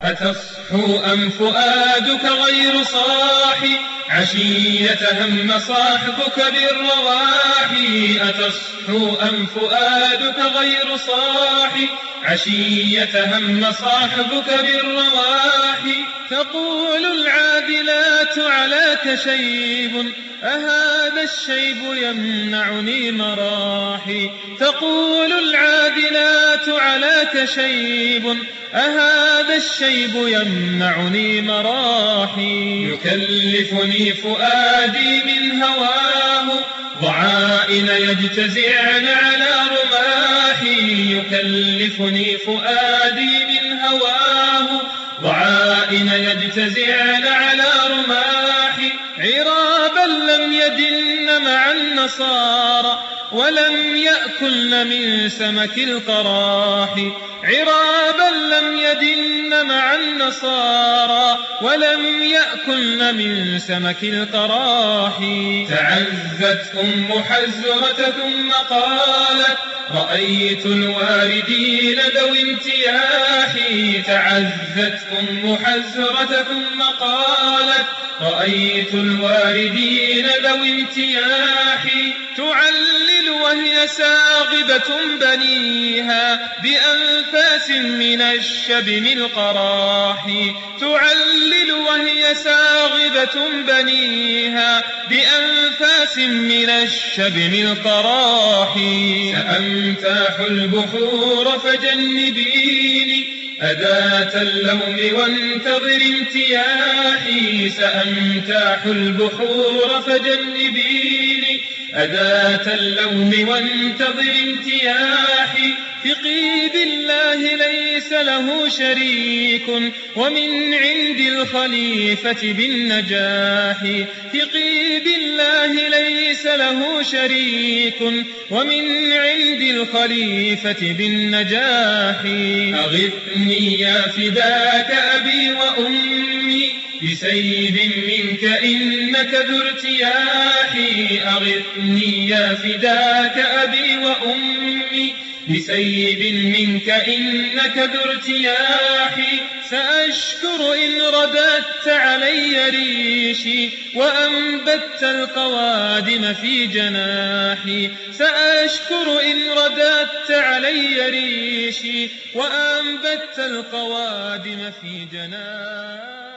أتصحو أم فؤادك غير صاحي عشية هم صاحبك بالرواحي أتصحو أم فؤادك غير صاحي عشية هم صاحبك بالرواحي تقول العادلات عليك شيب أهذا الشيب يمنعني مراحي تقول العادلات عليك شيب أهذا الشيب يمنعني مراحي يكلفني فؤادي من هواه ضعائن يجتزعن على رماحي يكلفني فؤادي من هواه ضعائن يجتزعن على رماحي عرابا لم يدن مع النصارى ولم يأكلن من سمك القراح عرابا لم يدن مع النصارى ولم يأكلن من سمك القراح تعزت أم حزرة ثم قالت رأيت الواردين ذوي امتياح تعزت أم حزرة ثم قالت رأيت الواردين ذوي امتياح تعلل وهي ساغبة بنيها بأنفاس من الشبم القراح تعلل وهي ساغبة بنيها بأنفاس من الشبم القراح سأمتاح البحور فجنبيني أداة اللوم وانتظر امتياحي سأمتاح البحور فجنبيني أداة اللوم وانتظر امتياحي ثقي بالله ليس له شريك ومن عند الخليفة بالنجاح ثقي بالله ليس له شريك ومن عند الخليفة بالنجاح أغثني يا فداك أبي وأمي بسيد منك إنك ذو ارتياحي أغثني يا فداك أبي وأمي بسيد منك إنك ذو ارتياحي سأشكر إن رددت علي ريشي وأنبت القوادم في جناحي سأشكر إن رددت علي ريشي وأنبت القوادم في جناحي